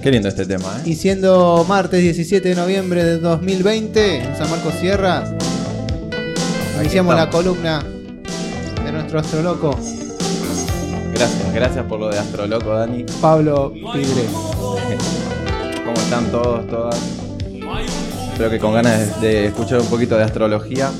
Qué lindo este tema, Y siendo martes 17 de noviembre de 2020, en San Marcos Sierra, iniciamos la columna de nuestro astroloco. Gracias por lo de Astroloco, Dani. Pablo Pidre. ¿Cómo están todos, todas? Espero que con ganas de escuchar un poquito de astrología.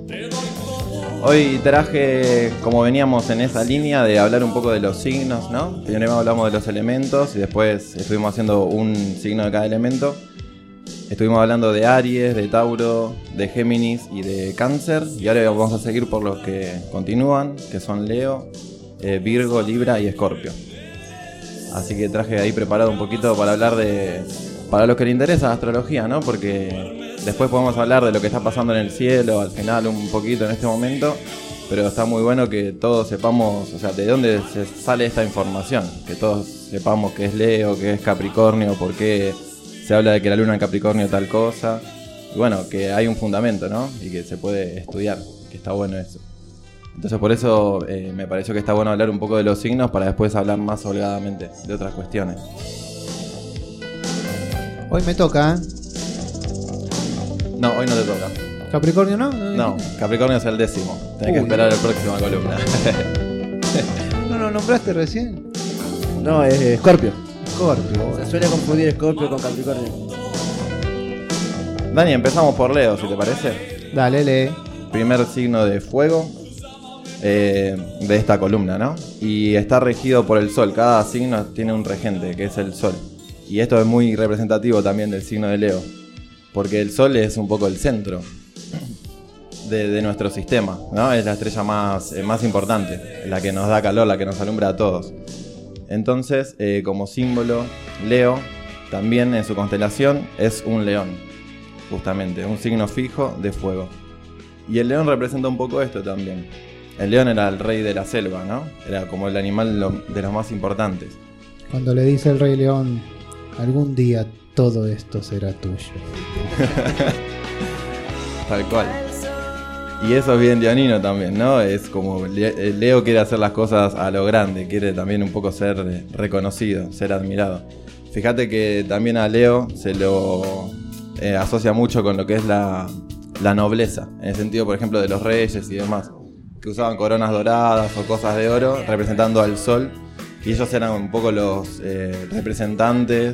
Hoy traje, como veníamos en esa línea, de hablar un poco de los signos, ¿no? Primero hablamos de los elementos y después estuvimos haciendo un signo de cada elemento. Estuvimos hablando de Aries, de Tauro, de Géminis y de Cáncer. Y ahora vamos a seguir por los que continúan, que son Leo, Virgo, Libra y Escorpio. Así que traje ahí preparado un poquito para hablar de... Para los que les interesa la astrología, ¿no? Porque después podemos hablar de lo que está pasando en el cielo, al final un poquito en este momento. Pero está muy bueno que todos sepamos, o sea, de dónde se sale esta información. Que todos sepamos qué es Leo, qué es Capricornio, por qué se habla de que la luna en Capricornio es tal cosa. Y bueno, que hay un fundamento, ¿no? Y que se puede estudiar, que está bueno eso. Entonces por eso me pareció que está bueno hablar un poco de los signos para después hablar más holgadamente de otras cuestiones. Hoy me toca, ¿eh? No, hoy no te toca. ¿Capricornio no? No, Capricornio es el 10º. Tenés que esperar la próxima columna. ¿No lo nombraste recién? No, es Escorpio. Escorpio. Se suele confundir Escorpio con Capricornio. Dani, empezamos por Leo, si te parece. Dale, lee. Primer signo de fuego de esta columna, ¿no? Y está regido por el Sol. Cada signo tiene un regente, que es el Sol. Y esto es muy representativo también del signo de Leo, porque el Sol es un poco el centro de nuestro sistema, ¿no? Es la estrella más importante, la que nos da calor, la que nos alumbra a todos. Entonces, como símbolo, Leo también en su constelación es un león, justamente, un signo fijo de fuego. Y el león representa un poco esto también. El león era el rey de la selva, ¿no? Era como el animal de los más importantes. Cuando le dice el Rey León, algún día todo esto será tuyo. Tal cual. Y eso es bien leonino también, ¿no? Es como Leo quiere hacer las cosas a lo grande, quiere también un poco ser reconocido, ser admirado. Fíjate que también a Leo se lo asocia mucho con lo que es la nobleza, en el sentido, por ejemplo, de los reyes y demás, que usaban coronas doradas o cosas de oro representando al sol, y ellos eran un poco los representantes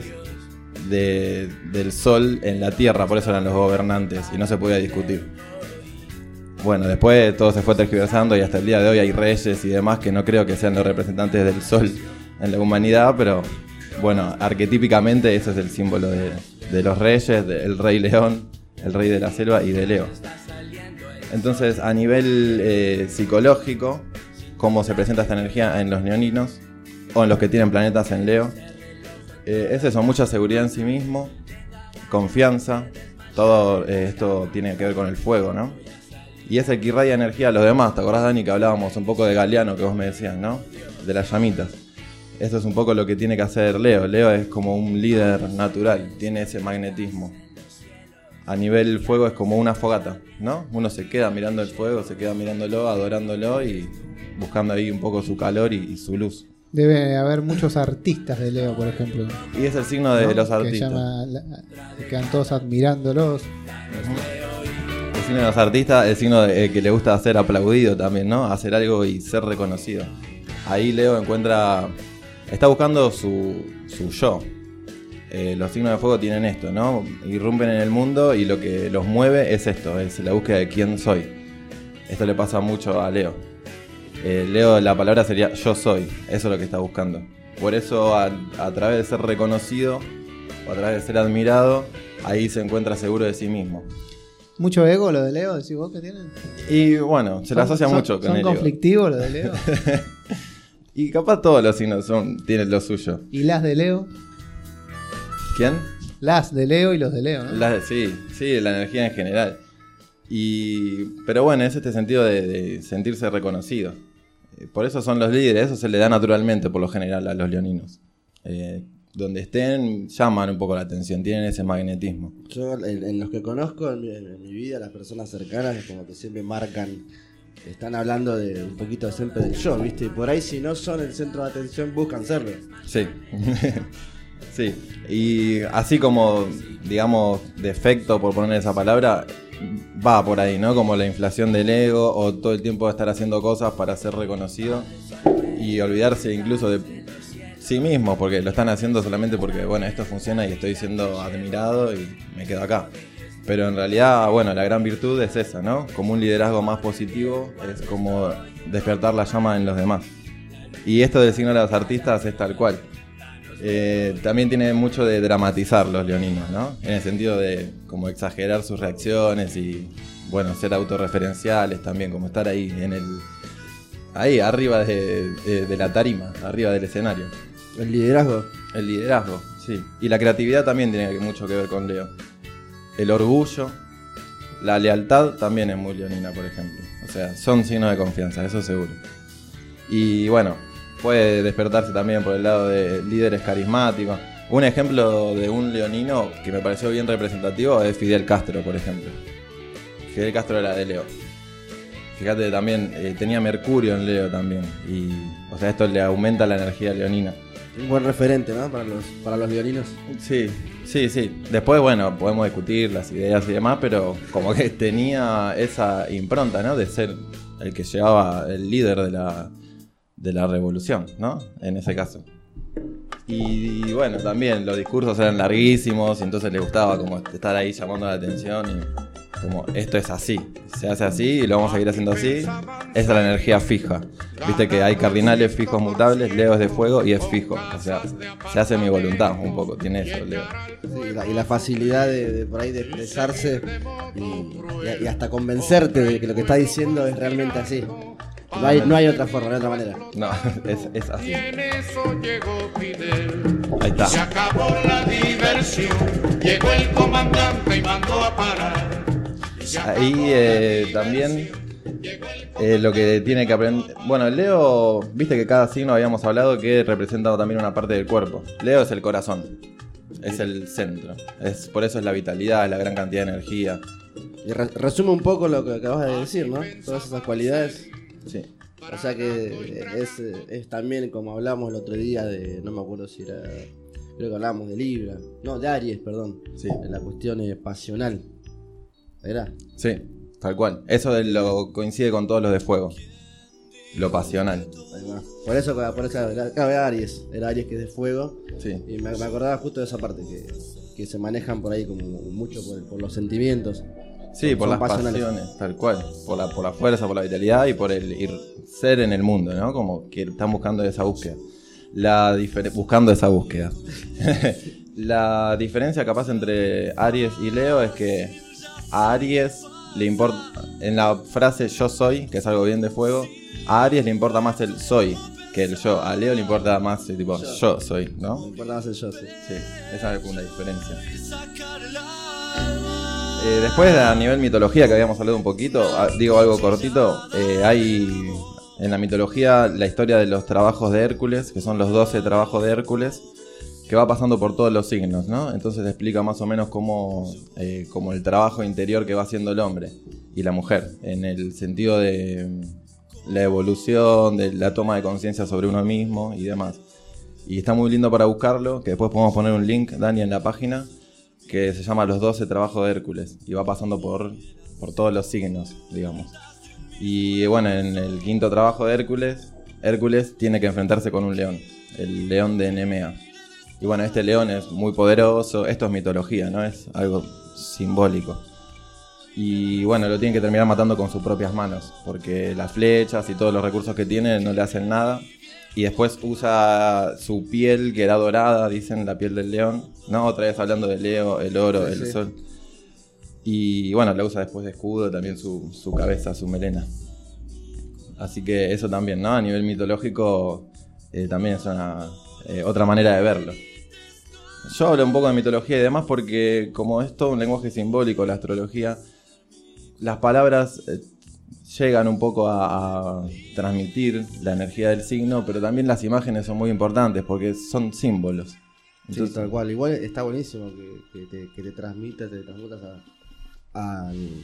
del sol en la tierra, por eso eran los gobernantes y no se podía discutir. Bueno, después todo se fue tergiversando y hasta el día de hoy hay reyes y demás que no creo que sean los representantes del sol en la humanidad, pero bueno, arquetípicamente ese es el símbolo de los reyes, del rey león, el rey de la selva y de Leo. Entonces, a nivel psicológico, cómo se presenta esta energía en los leoninos o en los que tienen planetas en Leo, es eso, mucha seguridad en sí mismo, confianza, todo esto tiene que ver con el fuego, ¿no? Y es el que irradia energía a los demás. ¿Te acordás, Dani, que hablábamos un poco de Galeano, que vos me decías, ¿no? De las llamitas. Eso es un poco lo que tiene que hacer Leo. Leo es como un líder natural, tiene ese magnetismo. A nivel fuego es como una fogata, ¿no? Uno se queda mirando el fuego, se queda mirándolo, adorándolo y buscando ahí un poco su calor y su luz. Debe haber muchos artistas de Leo, por ejemplo. Y es el signo de, ¿no?, los artistas. Que quedan todos admirándolos. El signo de los artistas, el signo que le gusta ser aplaudido también, ¿no? Hacer algo y ser reconocido. Ahí Leo está buscando su yo. Los signos de fuego tienen esto, ¿no? Irrumpen en el mundo y lo que los mueve es esto, es la búsqueda de quién soy. Esto le pasa mucho a Leo. Leo, la palabra sería yo soy, eso es lo que está buscando. Por eso a través de ser reconocido o a través de ser admirado, ahí se encuentra seguro de sí mismo. ¿Mucho ego lo de Leo, decís vos que tienen? Y bueno, se le asocia mucho con el ego. ¿Son conflictivos lo de Leo? Y capaz todos los signos tienen lo suyo. ¿Y las de Leo? ¿Quién? Las de Leo y los de Leo, ¿no? Sí, la energía en general. Pero bueno, es este sentido de sentirse reconocido. Por eso son los líderes, eso se le da naturalmente por lo general a los leoninos. Donde estén, llaman un poco la atención, tienen ese magnetismo. Yo, en los que conozco en mi vida, las personas cercanas, como que siempre marcan, están hablando de un poquito siempre del yo, ¿viste? Y por ahí, si no son el centro de atención, buscan serlo. Sí. Sí, y así como, digamos, defecto, por poner esa palabra, va por ahí, ¿no? Como la inflación del ego o todo el tiempo estar haciendo cosas para ser reconocido y olvidarse incluso de sí mismo, porque lo están haciendo solamente porque, bueno, esto funciona y estoy siendo admirado y me quedo acá. Pero en realidad, bueno, la gran virtud es esa, ¿no? Como un liderazgo más positivo, es como despertar la llama en los demás. Y esto del signo de los artistas es tal cual. También tiene mucho de dramatizar los leoninos, ¿no? En el sentido de como exagerar sus reacciones y, bueno, ser autorreferenciales también, como estar ahí ahí arriba de la tarima, arriba del escenario. El liderazgo. El liderazgo, sí. Y la creatividad también tiene mucho que ver con Leo. El orgullo, la lealtad también es muy leonina, por ejemplo. O sea, son signos de confianza, eso seguro. Y bueno, puede despertarse también por el lado de líderes carismáticos. Un ejemplo de un leonino que me pareció bien representativo es Fidel Castro, por ejemplo. Fidel Castro era de Leo. Fíjate, también tenía Mercurio en Leo también. Y, o sea, esto le aumenta la energía leonina. Un buen referente, ¿no? Para los leoninos. Sí. Después, bueno, podemos discutir las ideas y demás, pero como que tenía esa impronta, ¿no? De ser el que llevaba el líder de la revolución, ¿no? En ese caso. Y bueno, también los discursos eran larguísimos y entonces le gustaba como estar ahí llamando la atención y como esto es así, se hace así y lo vamos a seguir haciendo así. Esa es la energía fija. Viste que hay cardinales fijos mutables, Leo es de fuego y es fijo. O sea, se hace mi voluntad un poco, tiene eso, Leo. Sí, y la facilidad de por ahí de expresarse y hasta convencerte de que lo que está diciendo es realmente así. No hay otra forma, no hay otra manera. No, es así. Ahí está. Se acabó la diversión, llegó el comandante y mandó a parar. Ahí también lo que tiene que aprender... Bueno, el Leo, viste que cada signo habíamos hablado que representa también una parte del cuerpo. Leo es el corazón, es el centro. Por eso es la vitalidad, es la gran cantidad de energía. Y resume un poco lo que acabas de decir, ¿no? Todas esas cualidades. Sí. O sea que es también como hablamos el otro día de... No me acuerdo si era... Creo que hablábamos de Libra. No, de Aries, perdón. Sí. De la cuestión pasional. ¿Era? Sí, tal cual. Eso lo coincide con todos los de fuego. Lo pasional. Ahí va. Por eso era Aries. Era Aries que es de fuego. Sí. Y me acordaba justo de esa parte, que se manejan por ahí como mucho por los sentimientos. Sí, por las pasiones, tal cual. Por la fuerza, por la vitalidad y por el ser en el mundo, ¿no? Como que están buscando esa búsqueda. Buscando esa búsqueda. La diferencia capaz entre Aries y Leo es que a Aries le importa, en la frase yo soy, que es algo bien de fuego, a Aries le importa más el soy que el yo. A Leo le importa más el tipo yo soy, ¿no? Le importa más el yo, sí. Sí, esa es una diferencia. Después, a nivel mitología, que habíamos hablado un poquito, digo algo cortito, hay en la mitología la historia de los trabajos de Hércules, que son los 12 trabajos de Hércules, que va pasando por todos los signos, ¿no? Entonces explica más o menos cómo el trabajo interior que va haciendo el hombre y la mujer, en el sentido de la evolución, de la toma de conciencia sobre uno mismo y demás. Y está muy lindo para buscarlo, que después podemos poner un link, Dani, en la página, que se llama Los 12 Trabajos de Hércules, y va pasando por todos los signos, digamos. Y bueno, en el quinto trabajo de Hércules tiene que enfrentarse con un león, el león de Nemea. Y bueno, este león es muy poderoso, esto es mitología, ¿no? Es algo simbólico. Y bueno, lo tiene que terminar matando con sus propias manos, porque las flechas y todos los recursos que tiene no le hacen nada. Y después usa su piel, que era dorada, dicen, la piel del león. No, otra vez hablando de Leo, el oro, el sol. Y bueno, la usa después de escudo, también su cabeza, su melena. Así que eso también, ¿no? A nivel mitológico también es otra manera de verlo. Yo hablo un poco de mitología y demás porque como es todo un lenguaje simbólico, la astrología, las palabras llegan un poco a transmitir la energía del signo, pero también las imágenes son muy importantes porque son símbolos. Entonces, sí, tal cual. Igual está buenísimo que te transmitas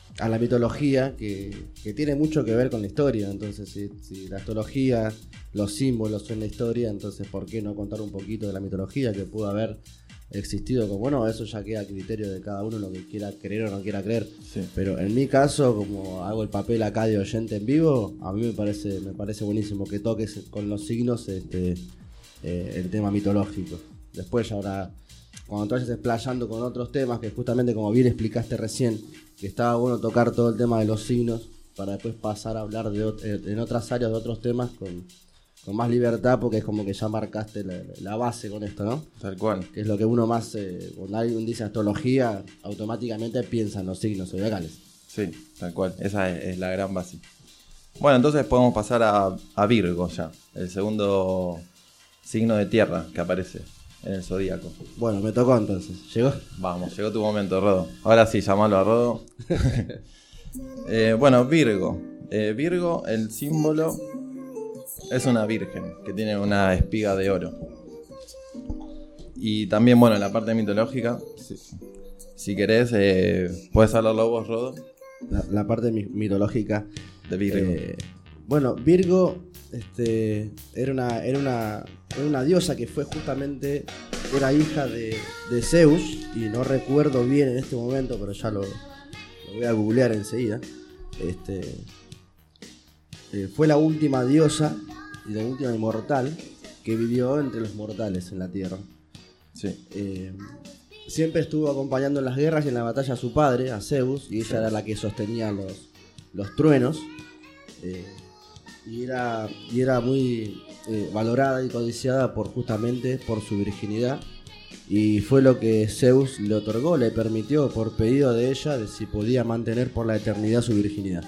a la mitología que tiene mucho que ver con la historia. Entonces, si la astrología, los símbolos son la historia, entonces ¿por qué no contar un poquito de la mitología que pudo haber existido? Como bueno, eso ya queda a criterio de cada uno lo que quiera creer o no quiera creer. Sí. Pero en mi caso, como hago el papel acá de oyente en vivo, a mí me parece buenísimo que toques con los signos el tema mitológico. Después ya ahora, cuando tú vayas explayando con otros temas, que justamente como bien explicaste recién, que estaba bueno tocar todo el tema de los signos para después pasar a hablar en otras áreas de otros temas con más libertad, porque es como que ya marcaste la base con esto, ¿no? Tal cual. Que es lo que uno más, cuando alguien dice astrología, automáticamente piensa en los signos zodiacales. Sí, tal cual. Esa es la gran base. Bueno, entonces podemos pasar a Virgo ya, el segundo signo de tierra que aparece en el zodíaco. Bueno, me tocó entonces. ¿Llegó? Vamos, llegó tu momento, Rodo. Ahora sí, llamalo a Rodo. Bueno, Virgo. Virgo, el símbolo es una virgen que tiene una espiga de oro. Y también, bueno, en la parte mitológica, si querés, puedes hablarlo vos, Rodo. La parte mitológica de Virgo. Bueno, Virgo era una diosa que fue justamente, era hija de Zeus, y no recuerdo bien en este momento, pero ya lo voy a googlear enseguida. Fue la última diosa y la última inmortal que vivió entre los mortales en la tierra. Sí. Siempre estuvo acompañando en las guerras y en la batalla a su padre, a Zeus, y ella era la que sostenía los truenos. Y era muy valorada y codiciada justamente por su virginidad, y fue lo que Zeus le otorgó, le permitió por pedido de ella, de si podía mantener por la eternidad su virginidad.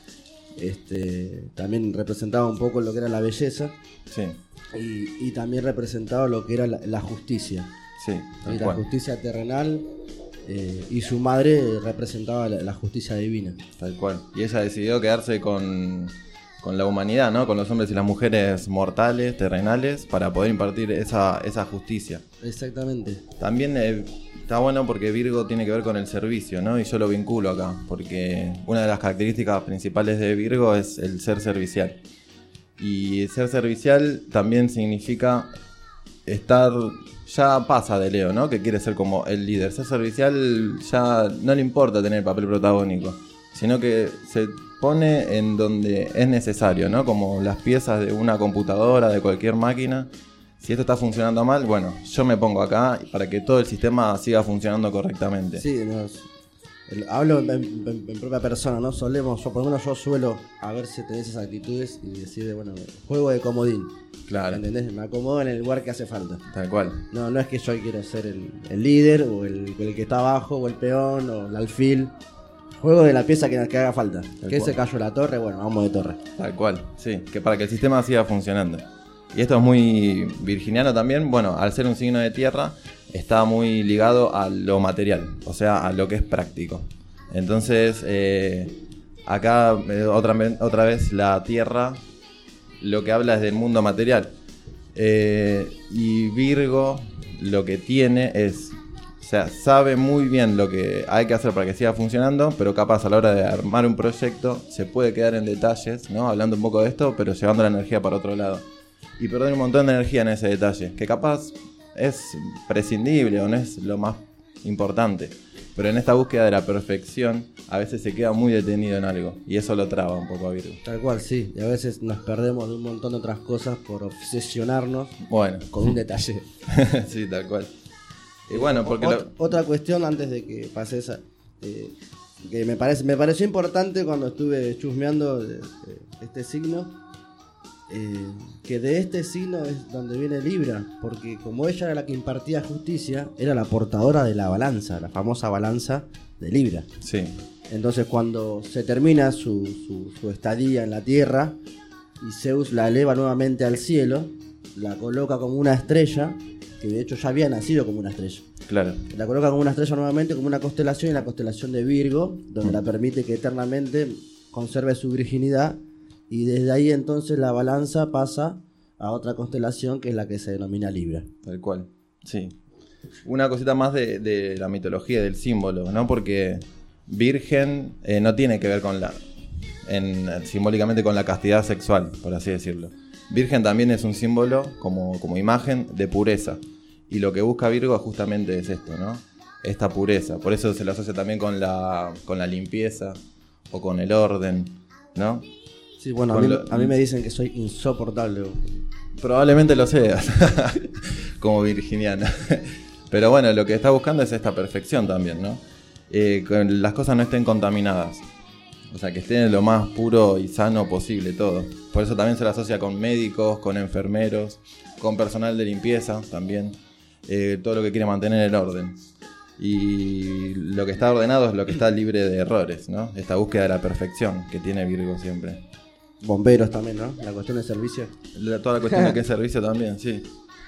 También representaba un poco lo que era la belleza. Sí. Y también representaba lo que era la justicia. Sí, y la justicia terrenal, y su madre representaba la justicia divina. Tal cual. Y ella decidió quedarse con la humanidad, ¿no? Con los hombres y las mujeres mortales, terrenales, para poder impartir esa justicia. Exactamente. También está bueno porque Virgo tiene que ver con el servicio, ¿no? Y yo lo vinculo acá, porque una de las características principales de Virgo es el ser servicial. Y ser servicial también significa estar... Ya pasa de Leo, ¿no? Que quiere ser como el líder. Ser servicial ya no le importa tener papel protagónico, sino que se pone en donde es necesario, ¿no? Como las piezas de una computadora, de cualquier máquina. Si esto está funcionando mal, bueno, yo me pongo acá para que todo el sistema siga funcionando correctamente. Sí, hablo en propia persona, ¿no? Por lo menos yo suelo a ver si tenés esas actitudes y decir, bueno, juego de comodín. Claro. ¿Entendés? Me acomodo en el lugar que hace falta. Tal cual. No es que yo quiero ser el líder o el que está abajo o el peón o el alfil. Juego de la pieza que haga falta. Se cayó la torre, bueno, vamos de torre. Tal cual, sí, que para que el sistema siga funcionando. Y esto es muy virginiano también. Bueno, al ser un signo de tierra, está muy ligado a lo material, o sea, a lo que es práctico. Entonces, acá otra vez la tierra lo que habla es del mundo material. Y Virgo lo que tiene es... O sea, sabe muy bien lo que hay que hacer para que siga funcionando, pero capaz a la hora de armar un proyecto se puede quedar en detalles, ¿no? Hablando un poco de esto, pero llevando la energía para otro lado. Y perder un montón de energía en ese detalle, que capaz es prescindible o no es lo más importante. Pero en esta búsqueda de la perfección, a veces se queda muy detenido en algo, y eso lo traba un poco a Virgo. Tal cual, sí. Y a veces nos perdemos de un montón de otras cosas por obsesionarnos con un detalle. Sí, tal cual. Y bueno, porque otra cuestión antes de que pase esa, que me pareció importante cuando estuve chusmeando este signo, que de este signo es donde viene Libra, porque como ella era la que impartía justicia, era la portadora de la balanza, la famosa balanza de Libra. Sí. Entonces cuando se termina su estadía en la tierra y Zeus la eleva nuevamente al cielo, la coloca como una estrella, que de hecho ya había nacido como una estrella. Claro. La coloca como una estrella nuevamente, como una constelación, y la constelación de Virgo, donde la permite que eternamente conserve su virginidad, y desde ahí entonces la balanza pasa a otra constelación que es la que se denomina Libra. Tal cual, sí. Una cosita más de la mitología, del símbolo, ¿no? Porque Virgen no tiene que ver con simbólicamente con la castidad sexual, por así decirlo. Virgen también es un símbolo como imagen de pureza. Y lo que busca Virgo justamente es esto, ¿no? Esta pureza. Por eso se lo asocia también con la limpieza o con el orden, ¿no? Sí, bueno, a mí me dicen que soy insoportable. Probablemente lo seas, como virginiana. Pero bueno, lo que está buscando es esta perfección también, ¿no? Que las cosas no estén contaminadas. O sea, que estén lo más puro y sano posible todo. Por eso también se lo asocia con médicos, con enfermeros, con personal de limpieza también. Todo lo que quiere mantener el orden. Y lo que está ordenado es lo que está libre de errores, ¿no? Esta búsqueda de la perfección que tiene Virgo siempre. Bomberos también, ¿no? La cuestión de servicio. Toda la cuestión de que es servicio también, sí.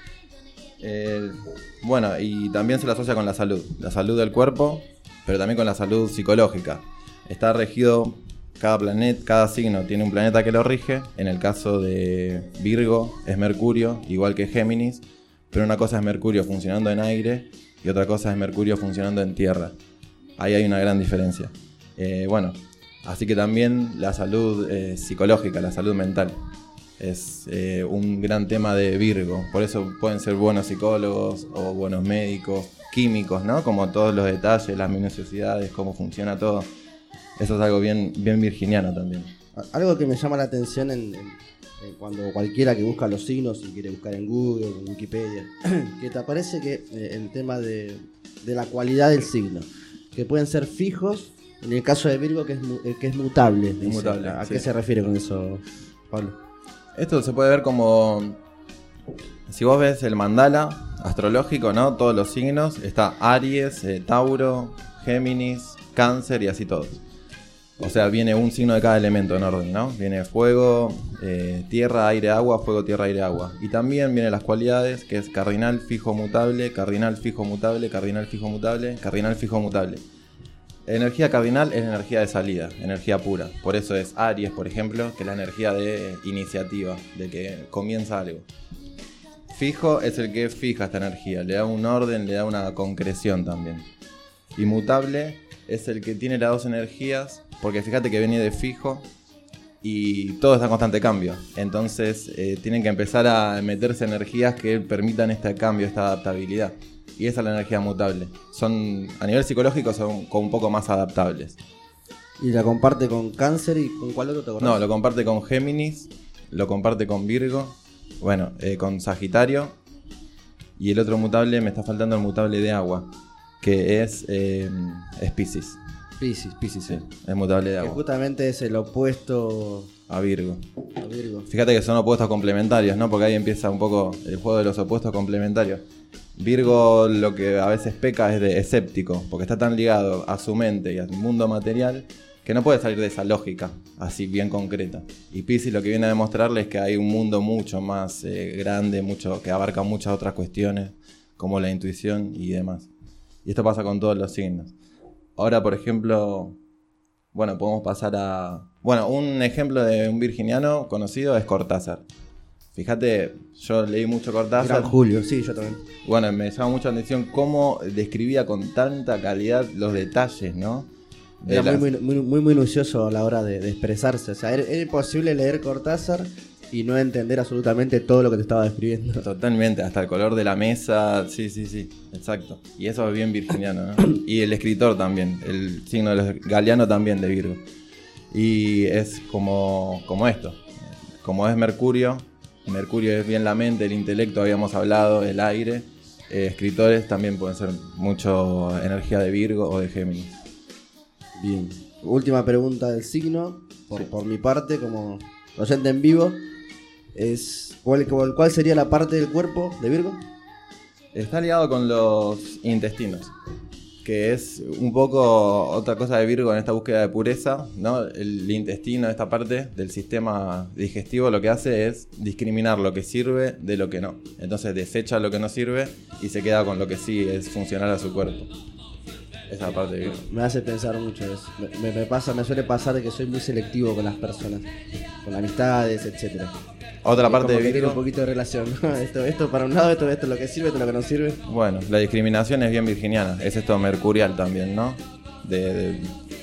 Bueno, y también se la asocia con la salud del cuerpo, pero también con la salud psicológica. Está regido, cada signo tiene un planeta que lo rige. En el caso de Virgo es Mercurio, igual que Géminis, pero una cosa es Mercurio funcionando en aire y otra cosa es Mercurio funcionando en tierra. Ahí hay una gran diferencia. Bueno, así que también la salud psicológica, la salud mental, es un gran tema de Virgo. Por eso pueden ser buenos psicólogos o buenos médicos, químicos, ¿no? Como todos los detalles, las minuciosidades, cómo funciona todo. Eso es algo bien virginiano también. Algo que me llama la atención cuando cualquiera que busca los signos y quiere buscar en Google, en Wikipedia, que te aparece que el tema de la cualidad del signo, que pueden ser fijos, en el caso de Virgo que es mutable. Dice. Mutable, ¿A sí. qué se refiere con eso, Pablo? Esto se puede ver como, si vos ves el mandala astrológico, ¿no? Todos los signos, está Aries, Tauro, Géminis, Cáncer y así todos. O sea, viene un signo de cada elemento en orden, ¿no? Viene fuego, tierra, aire, agua, fuego, tierra, aire, agua. Y también vienen las cualidades, que es cardinal, fijo, mutable, cardinal, fijo, mutable, cardinal, fijo, mutable, cardinal, fijo, mutable. Energía cardinal es la energía de salida, energía pura. Por eso es Aries, por ejemplo, que es la energía de iniciativa, de que comienza algo. Fijo es el que fija esta energía, le da un orden, le da una concreción también. Y mutable es el que tiene las dos energías, porque fíjate que viene de fijo y todo está en constante cambio. Entonces tienen que empezar a meterse energías que permitan este cambio, esta adaptabilidad. Y esa es la energía mutable. A nivel psicológico son un poco más adaptables. ¿Y la comparte con Cáncer y con cuál otro te acordás? No, lo comparte con Géminis, lo comparte con Virgo, bueno, con Sagitario. Y el otro mutable, me está faltando el mutable de agua, que es Piscis. Piscis, sí. Es mutable de Que agua. justamente es el opuesto A Virgo. a Virgo. Fíjate que son opuestos complementarios, ¿no? Porque ahí empieza un poco el juego de los opuestos complementarios. Virgo lo que a veces peca es de escéptico, porque está tan ligado a su mente y al mundo material que no puede salir de esa lógica así bien concreta. Y Piscis lo que viene a demostrarle es que hay un mundo mucho más grande, que abarca muchas otras cuestiones, como la intuición y demás. Y esto pasa con todos los signos. Ahora, por ejemplo, bueno, podemos pasar a... Bueno, un ejemplo de un virginiano conocido es Cortázar. Fíjate, yo leí mucho Cortázar. Gran Julio, sí, yo también. Bueno, me llama mucho la atención cómo describía con tanta calidad los detalles, ¿no? Era muy minucioso a la hora de expresarse. O sea, era imposible leer Cortázar y no entender absolutamente todo lo que te estaba describiendo. Totalmente, hasta el color de la mesa, sí, exacto. Y eso es bien virginiano, ¿no? Y el escritor también, el signo de los Galeano también de Virgo. Y es como esto, como es Mercurio es bien la mente, el intelecto, habíamos hablado, el aire. Escritores también pueden ser mucho energía de Virgo o de Géminis. Bien. Última pregunta del signo, por mi parte, como oyente en vivo, es ¿cuál sería la parte del cuerpo de Virgo? Está ligado con los intestinos, que es un poco otra cosa de Virgo en esta búsqueda de pureza, ¿no? El intestino, esta parte del sistema digestivo, lo que hace es discriminar lo que sirve de lo que no. Entonces desecha lo que no sirve y se queda con lo que sí es funcional a su cuerpo. Esa parte de Virgo. Me hace pensar mucho eso. Me suele pasar de que soy muy selectivo con las personas, con amistades, etcétera. Otra parte de Virgo. Tiene un Virgo. poquito de relación. Esto para un lado, esto es lo que sirve, esto es lo que no sirve. Bueno, la discriminación es bien virginiana. Es esto mercurial también, ¿no? De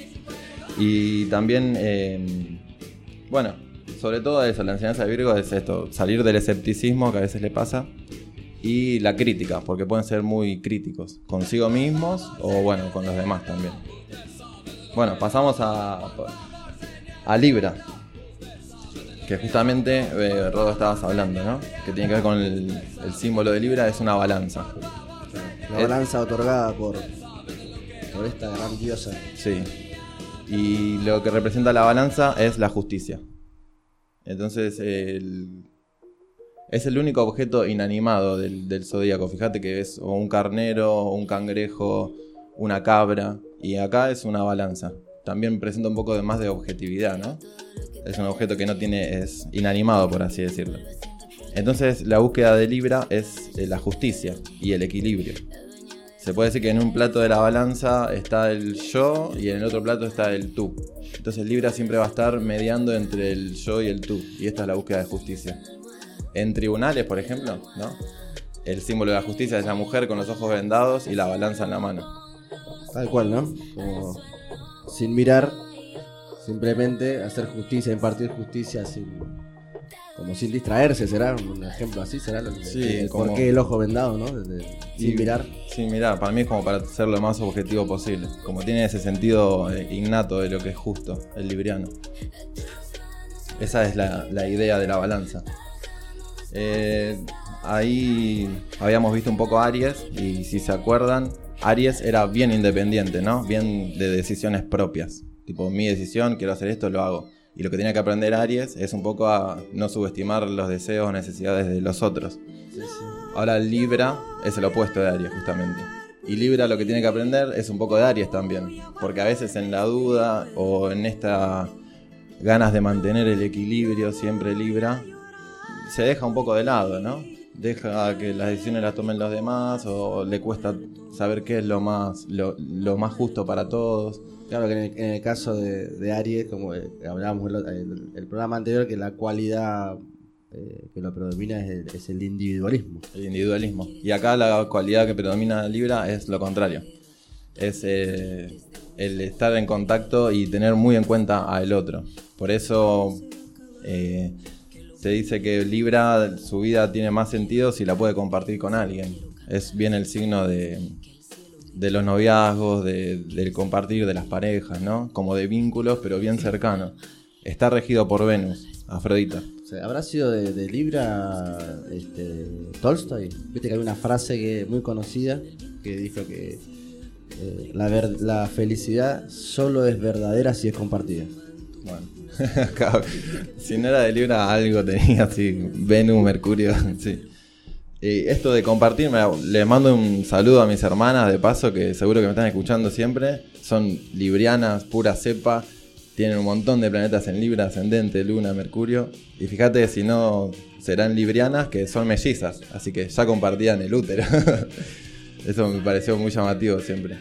Y también, bueno, sobre todo eso, la enseñanza de Virgo es esto, salir del escepticismo que a veces le pasa, y la crítica, porque pueden ser muy críticos, consigo mismos o bueno, con los demás también. Bueno, pasamos a Libra, que justamente Rodo estabas hablando, ¿no? Que tiene que ver con el símbolo de Libra, es una balanza. La balanza otorgada por esta gran diosa. Sí. Y lo que representa la balanza es la justicia. Entonces, es el único objeto inanimado del zodíaco. Fíjate que es o un carnero, un cangrejo, una cabra. Y acá es una balanza. También presenta un poco más de objetividad, ¿no? Es un objeto que no tiene, es inanimado, por así decirlo. Entonces, la búsqueda de Libra es la justicia y el equilibrio. Se puede decir que en un plato de la balanza está el yo y en el otro plato está el tú. Entonces Libra siempre va a estar mediando entre el yo y el tú. Y esta es la búsqueda de justicia. En tribunales, por ejemplo, ¿no? El símbolo de la justicia es la mujer con los ojos vendados y la balanza en la mano. Tal cual, ¿no? Como sin mirar, simplemente hacer justicia, impartir justicia como sin distraerse, ¿será? Un ejemplo así, ¿será? Sí, ¿Por qué el ojo vendado, no? Sin mirar. Sin mirar, para mí es como para ser lo más objetivo posible. Como tiene ese sentido innato de lo que es justo, el libriano. Esa es la idea de la balanza. Ahí habíamos visto un poco a Aries, y si se acuerdan, Aries era bien independiente, ¿no? Bien de decisiones propias. Tipo, mi decisión, quiero hacer esto, lo hago. Y lo que tenía que aprender Aries es un poco a no subestimar los deseos o necesidades de los otros. Sí. Ahora Libra es el opuesto de Aries, justamente. Y Libra lo que tiene que aprender es un poco de Aries también. Porque a veces en la duda o en esta ganas de mantener el equilibrio, siempre Libra, se deja un poco de lado, ¿no? Deja que las decisiones las tomen los demás, o le cuesta saber qué es lo más justo para todos. Claro que en el caso de Aries, como hablábamos el programa anterior, que la cualidad que lo predomina es el individualismo. El individualismo. Y acá la cualidad que predomina en Libra es lo contrario. Es el estar en contacto y tener muy en cuenta al otro. Por eso se dice que Libra, su vida tiene más sentido si la puede compartir con alguien. Es bien el signo de los noviazgos, del compartir de las parejas, ¿no? Como de vínculos, pero bien cercanos. Está regido por Venus, Afrodita. O sea, ¿habrá sido de Libra Tolstoy? Viste que hay una frase muy conocida que dijo que la felicidad solo es verdadera si es compartida. Bueno, si no era de Libra, algo tenía así, Venus, Mercurio, sí. Y esto de compartir, les mando un saludo a mis hermanas de paso, que seguro que me están escuchando siempre. Son librianas, pura cepa. Tienen un montón de planetas en Libra, ascendente, Luna, Mercurio. Y fíjate, si no, serán librianas, que son mellizas. Así que ya compartían el útero. Eso me pareció muy llamativo siempre.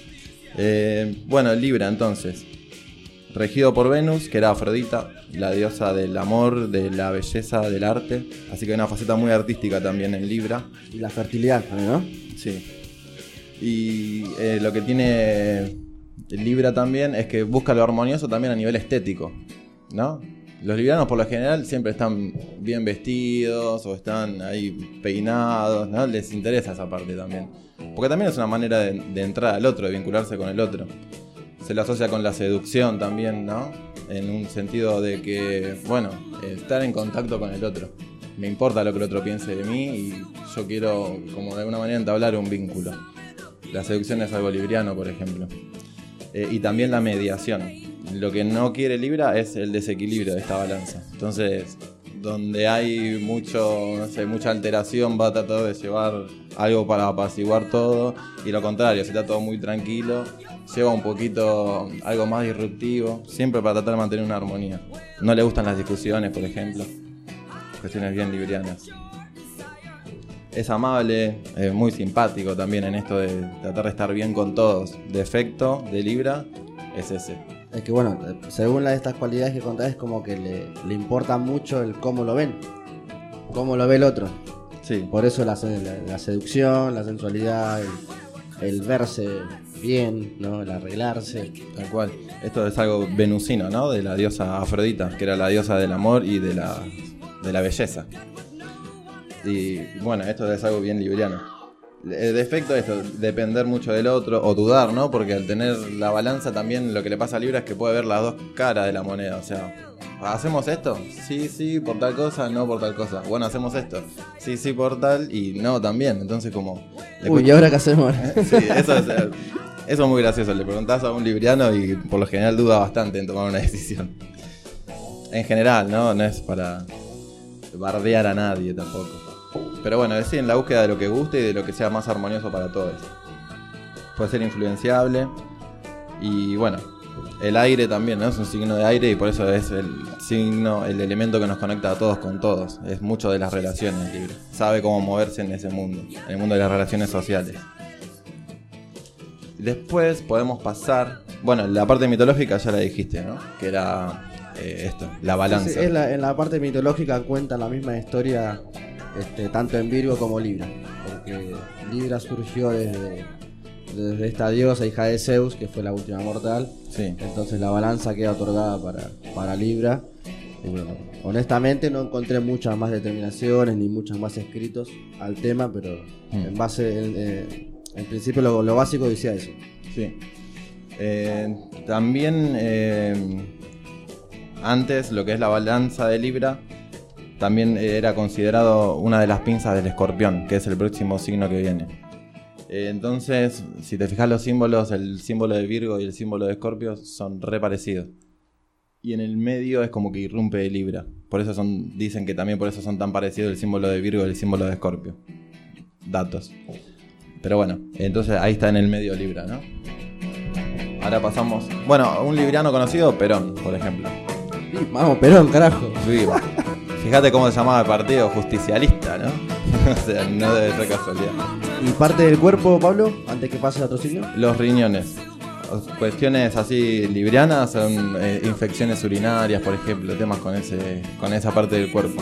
Bueno, Libra entonces. Regido por Venus, que era Afrodita, la diosa del amor, de la belleza, del arte. Así que hay una faceta muy artística también en Libra. Y la fertilidad también, ¿no? Sí. Y lo que tiene Libra también es que busca lo armonioso también a nivel estético, ¿no? Los librianos por lo general siempre están bien vestidos o están ahí peinados, ¿no? Les interesa esa parte también. Porque también es una manera de entrar al otro, de vincularse con el otro. Se lo asocia con la seducción también, ¿no? En un sentido de que, bueno, estar en contacto con el otro. Me importa lo que el otro piense de mí y yo quiero, como de alguna manera, entablar un vínculo. La seducción es algo libriano, por ejemplo. Y también la mediación. Lo que no quiere Libra es el desequilibrio de esta balanza. Entonces, donde hay mucha alteración, va a tratar de llevar algo para apaciguar todo. Y lo contrario, si está todo muy tranquilo, lleva un poquito algo más disruptivo, siempre para tratar de mantener una armonía. No le gustan las discusiones, por ejemplo, cuestiones bien librianas. Es amable, muy simpático también en esto de tratar de estar bien con todos. Defecto de Libra es ese. Es que bueno, según estas cualidades que contás, es como que le importa mucho el cómo lo ven, cómo lo ve el otro. Sí. Por eso la seducción, la sensualidad, el verse bien, ¿no? El arreglarse. Tal cual. Esto es algo venusino, ¿no? De la diosa Afrodita, que era la diosa del amor y de la belleza. Y bueno, esto es algo bien libriano. El defecto es esto, depender mucho del otro o dudar, ¿no? Porque al tener la balanza también lo que le pasa a Libra es que puede ver las dos caras de la moneda. O sea, ¿hacemos esto? Sí, por tal cosa, no por tal cosa. Bueno, ¿hacemos esto? Sí, por tal y no también. Entonces como... ¿Y ahora qué hacemos? Sí, eso es muy gracioso. Le preguntás a un libriano y por lo general duda bastante en tomar una decisión. En general, ¿no? No es para bardear a nadie tampoco. Pero bueno, es en la búsqueda de lo que guste y de lo que sea más armonioso para todos. Puede ser influenciable. Y bueno, el aire también, ¿no? Es un signo de aire y por eso es el signo, el elemento que nos conecta a todos con todos. Es mucho de las relaciones, Libra. Sabe cómo moverse en ese mundo, en el mundo de las relaciones sociales. Después podemos pasar... Bueno, la parte mitológica ya la dijiste, ¿no? Que era la balanza. Sí, en la parte mitológica cuenta la misma historia... tanto en Virgo como Libra, porque Libra surgió desde esta diosa hija de Zeus, que fue la última mortal. Sí. Entonces la balanza queda otorgada para Libra. Y bueno, honestamente no encontré muchas más determinaciones ni muchos más escritos al tema, pero en base, en principio lo básico decía eso. Sí. También antes lo que es la balanza de Libra también era considerado una de las pinzas del Escorpión, que es el próximo signo que viene. Entonces, si te fijas los símbolos, el símbolo de Virgo y el símbolo de Escorpio son re parecidos. Y en el medio es como que irrumpe Libra. Por eso dicen que también por eso son tan parecidos el símbolo de Virgo y el símbolo de Escorpio. Datos. Pero bueno, entonces ahí está en el medio Libra, ¿no? Ahora pasamos... Bueno, un libriano conocido, Perón, por ejemplo. Sí, vamos, Perón, carajo. Sí, fíjate cómo se llamaba el partido, justicialista, ¿no? O sea, no debe ser casualidad. ¿Y parte del cuerpo, Pablo, antes que pase a otro signo? Los riñones. Cuestiones así librianas son infecciones urinarias, por ejemplo, temas con esa parte del cuerpo.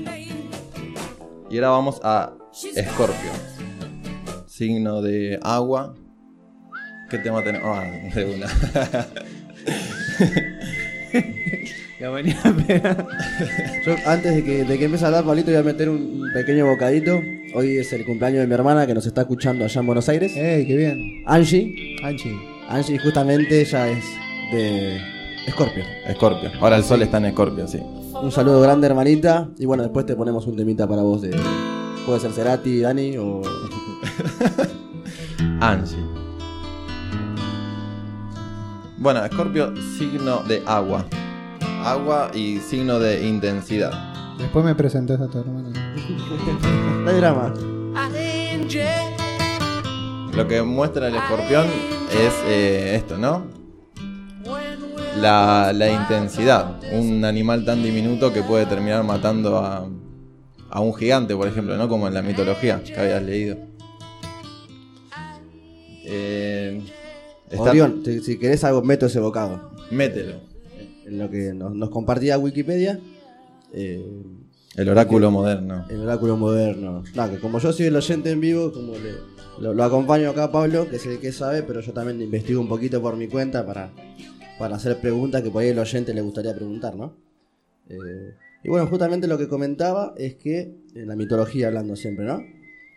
Y ahora vamos a Escorpio, signo de agua. ¿Qué tema tenemos? De una. La venía a pegar. Yo antes de que empiece a hablar, Pablito, voy a meter un pequeño bocadito. Hoy es el cumpleaños de mi hermana que nos está escuchando allá en Buenos Aires. ¡Ey, qué bien! Angie justamente ella es de Escorpio. Escorpio. Ahora el sol está en Escorpio, sí. Un saludo grande, hermanita. Y bueno, después te ponemos un temita para vos de... Puede ser Cerati, Dani o... Angie. Bueno, Escorpio, signo de agua. Agua y signo de intensidad. Después me presentás a tu hermano. No hay drama. Lo que muestra el escorpión es esto, ¿no? La intensidad. Un animal tan diminuto que puede terminar matando a un gigante, por ejemplo, ¿no? Como en la mitología que habías leído. Orión, si querés algo, meto ese bocado. Mételo. En lo que nos compartía Wikipedia. El oráculo moderno. El oráculo moderno. No, que como yo soy el oyente en vivo, como lo acompaño acá a Pablo, que es el que sabe, pero yo también investigo un poquito por mi cuenta para hacer preguntas que por ahí el oyente le gustaría preguntar, ¿no? Y bueno, justamente lo que comentaba es que, en la mitología hablando siempre, ¿no?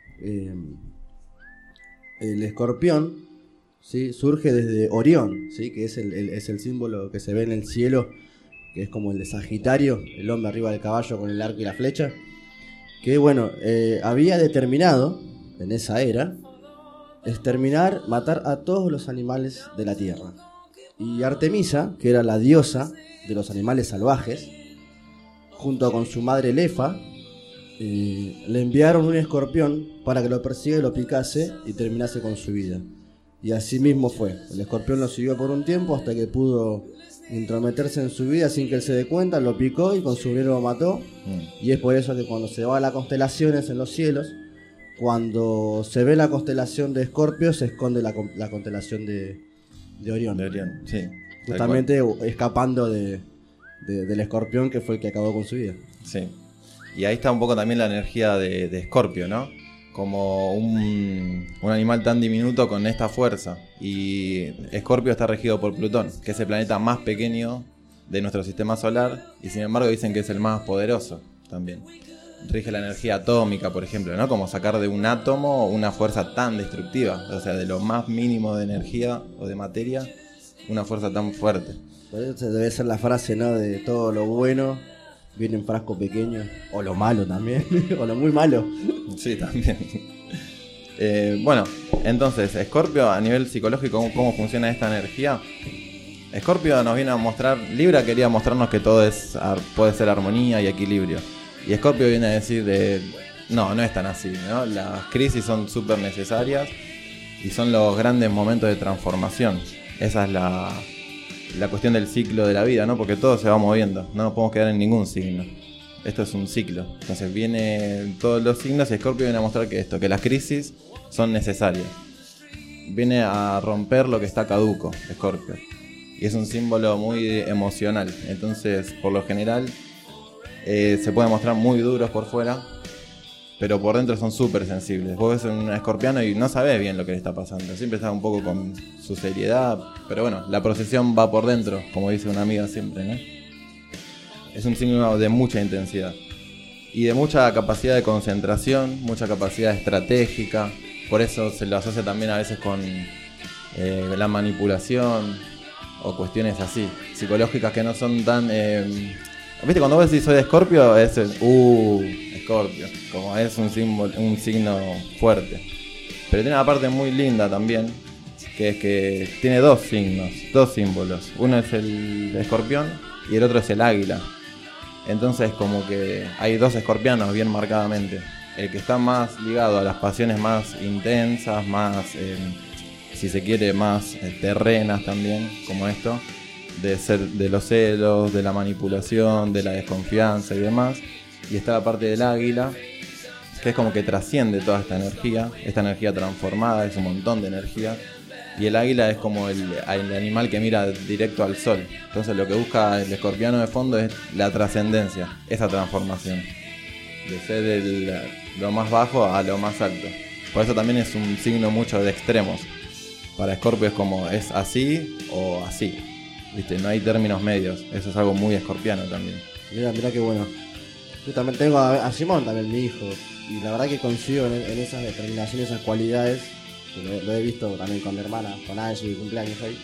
El escorpión, ¿sí? Surge desde Orión, ¿sí? Que es el símbolo que se ve en el cielo, que es como el de Sagitario, el hombre arriba del caballo con el arco y la flecha, que bueno, había determinado en esa era exterminar, matar a todos los animales de la tierra. Y Artemisa, que era la diosa de los animales salvajes, junto con su madre Lefa, le enviaron un escorpión para que lo persiga y lo picase y terminase con su vida. Y así mismo fue. El escorpión lo siguió por un tiempo hasta que pudo intrometerse en su vida sin que él se dé cuenta, lo picó y con su veneno lo mató. Y es por eso que cuando se va a las constelaciones en los cielos, cuando se ve la constelación de Escorpio, se esconde la constelación de Orión. De Orión, sí. Justamente escapando del escorpión que fue el que acabó con su vida. Sí. Y ahí está un poco también la energía de Escorpio, ¿no? como un animal tan diminuto con esta fuerza. Y Escorpio está regido por Plutón, que es el planeta más pequeño de nuestro sistema solar, y sin embargo dicen que es el más poderoso también. Rige la energía atómica, por ejemplo, ¿no? Como sacar de un átomo una fuerza tan destructiva, o sea, de lo más mínimo de energía o de materia, una fuerza tan fuerte. Por eso debe ser la frase, ¿no? De todo lo bueno viene en frasco pequeño, o lo malo también, o lo muy malo. Sí, también. Bueno, entonces, Escorpio, a nivel psicológico, ¿cómo funciona esta energía? Escorpio nos viene a mostrar, Libra quería mostrarnos que todo puede ser armonía y equilibrio. Y Escorpio viene a decir, no es tan así, ¿no? Las crisis son súper necesarias y son los grandes momentos de transformación. Esa es la cuestión del ciclo de la vida, ¿no? Porque todo se va moviendo, no nos podemos quedar en ningún signo. Esto es un ciclo. Entonces viene todos los signos y Escorpio viene a mostrar que las crisis son necesarias. Viene a romper lo que está caduco, Escorpio. Y es un símbolo muy emocional. Entonces, por lo general, se pueden mostrar muy duros por fuera, pero por dentro son súper sensibles. Vos ves un escorpiano y no sabés bien lo que le está pasando. Siempre está un poco con su seriedad, pero bueno, la procesión va por dentro, como dice una amiga siempre, ¿no? Es un signo de mucha intensidad y de mucha capacidad de concentración, mucha capacidad estratégica. Por eso se lo asocia también a veces con la manipulación o cuestiones así, psicológicas que no son tan... ¿Viste? Cuando vos decís soy de Escorpio, es Escorpio, como es un signo fuerte. Pero tiene una parte muy linda también, que es que tiene dos signos, dos símbolos. Uno es el escorpión y el otro es el águila. Entonces como que hay dos escorpianos bien marcadamente. El que está más ligado a las pasiones más intensas, más, si se quiere, más terrenas también, como esto. De los celos, de la manipulación, de la desconfianza y demás. Y está la parte del águila, que es como que trasciende toda esta energía transformada, es un montón de energía. Y el águila es como el animal que mira directo al sol. Entonces lo que busca el escorpiano de fondo es la trascendencia, esa transformación. De ser lo más bajo a lo más alto. Por eso también es un signo mucho de extremos. Para Escorpio es como, es así o así. ¿Viste? No hay términos medios. Eso es algo muy escorpiano también. Mirá qué bueno. Yo también tengo a Simón, también mi hijo. Y la verdad que coincido en esas determinaciones, esas cualidades. Que lo he visto también con mi hermana, con Angie, cumpleaños hoy.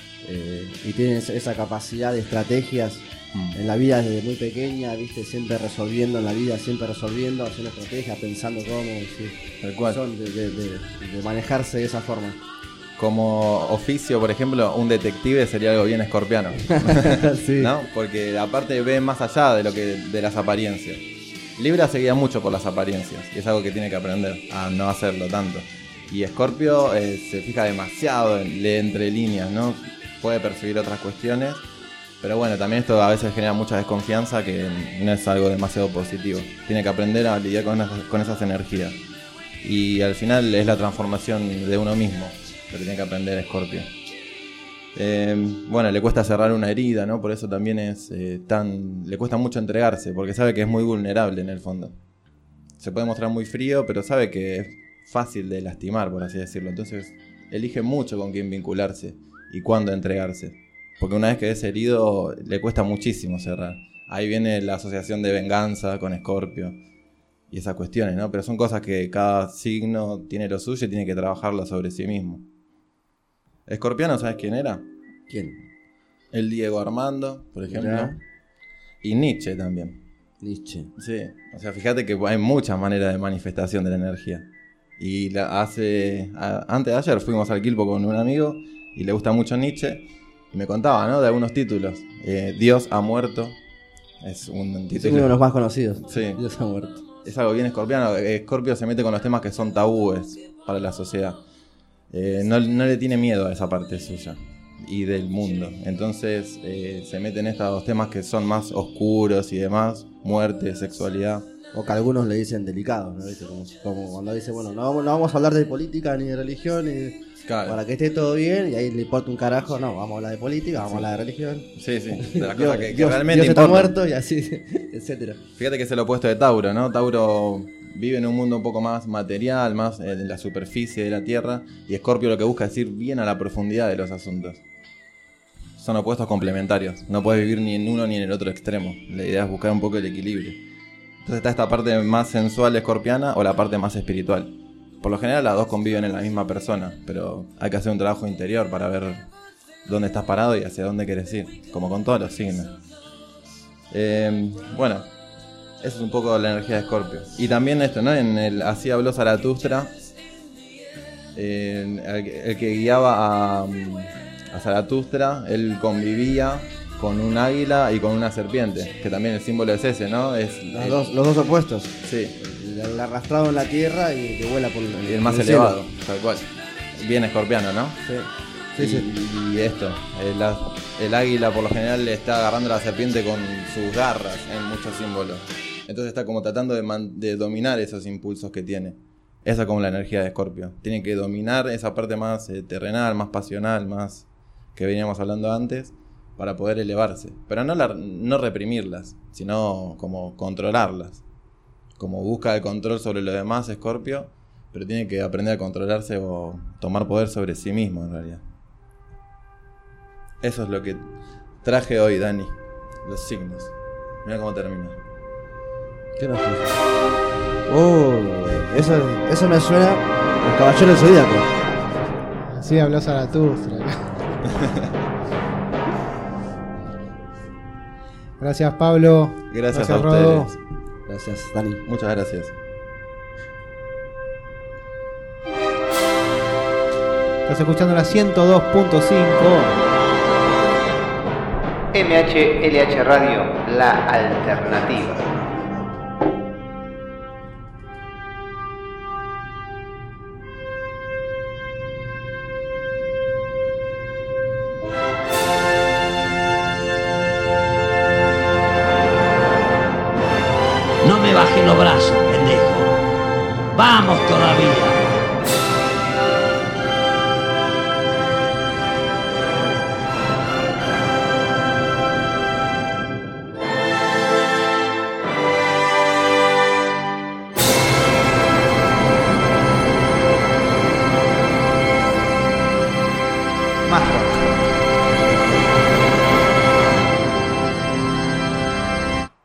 Y tiene esa capacidad de estrategias en la vida desde muy pequeña, ¿viste? Siempre resolviendo en la vida, haciendo estrategias, pensando cómo, ¿sí? Tal cual. Son de manejarse de esa forma. Como oficio, por ejemplo, un detective sería algo bien escorpiano. Sí. ¿No? Porque aparte ve más allá de las apariencias. Libra se guía mucho por las apariencias y es algo que tiene que aprender a no hacerlo tanto. Y Escorpio se fija demasiado, lee entre líneas, ¿no? Puede percibir otras cuestiones, pero bueno, también esto a veces genera mucha desconfianza, que no es algo demasiado positivo. Tiene que aprender a lidiar con esas energías. Y al final es la transformación de uno mismo, lo que tiene que aprender Escorpio. Bueno, le cuesta cerrar una herida, ¿no? Por eso también le cuesta mucho entregarse, porque sabe que es muy vulnerable en el fondo. Se puede mostrar muy frío, pero sabe que es fácil de lastimar, por así decirlo. Entonces elige mucho con quién vincularse y cuándo entregarse, porque una vez que es herido le cuesta muchísimo cerrar. Ahí viene la asociación de venganza con Escorpio y esas cuestiones, ¿no? Pero son cosas que cada signo tiene lo suyo y tiene que trabajarlo sobre sí mismo. Escorpiano, ¿sabes quién era? ¿Quién? El Diego Armando, por ejemplo. ¿Ya? Y Nietzsche también. Nietzsche. Sí, o sea, fíjate que hay muchas maneras de manifestación de la energía. Y antes de ayer fuimos al Quilpo con un amigo y le gusta mucho Nietzsche y me contaba, ¿no? De algunos títulos. Dios ha muerto. Es un título. Es uno de los más conocidos. Sí. Dios ha muerto. Es algo bien escorpiano. Escorpio se mete con los temas que son tabúes para la sociedad. No le tiene miedo a esa parte suya y del mundo. Entonces se mete en estos temas que son más oscuros y demás. Muerte, sexualidad. O que algunos le dicen delicados, ¿no? ¿Viste? Como cuando dice, bueno, no vamos a hablar de política ni de religión, Claro. para que esté todo bien, y ahí le importa un carajo, no, vamos a hablar de política, vamos a hablar de religión. Sí, de las Dios, cosas que Dios realmente está importan. muerto y así, etcétera. Fíjate que es el opuesto de Tauro, ¿no? Tauro vive en un mundo un poco más material, más en la superficie de la Tierra, y Escorpio lo que busca es ir bien a la profundidad de los asuntos. Son opuestos complementarios, no puedes vivir ni en uno ni en el otro extremo. La idea es buscar un poco el equilibrio. Entonces está esta parte más sensual escorpiana o la parte más espiritual. Por lo general las dos conviven en la misma persona, pero hay que hacer un trabajo interior para ver dónde estás parado y hacia dónde quieres ir, como con todos los signos. Bueno, eso es un poco la energía de Escorpio. Y también esto, ¿no? Así habló Zaratustra, el que guiaba a Zaratustra, él convivía con un águila y con una serpiente, que también el símbolo es ese, ¿no? Es los dos opuestos. Sí. El arrastrado en la tierra y el que vuela por y el más elevado, tal cual. Bien escorpiano, ¿no? Sí. Y esto, el águila por lo general le está agarrando a la serpiente con sus garras en muchos símbolos. Entonces está como tratando de dominar esos impulsos que tiene. Esa es como la energía de Escorpio. Tiene que dominar esa parte más terrenal, más pasional, más que veníamos hablando antes, para poder elevarse. Pero no reprimirlas, sino como controlarlas. Como busca el control sobre lo demás Escorpio, pero tiene que aprender a controlarse o tomar poder sobre sí mismo en realidad. Eso es lo que traje hoy, Dani. Los signos. Mira cómo termina. ¿Qué nos puso? Eso me suena al Caballero del Zodíaco. Así habló Zaratustra. Gracias, Pablo. Gracias a Rodo. ustedes. Gracias, Dani. Muchas gracias. Estás escuchando la 102.5 MHLH Radio, la alternativa. No me bajes los brazos, pendejo. Vamos todavía. Más rock.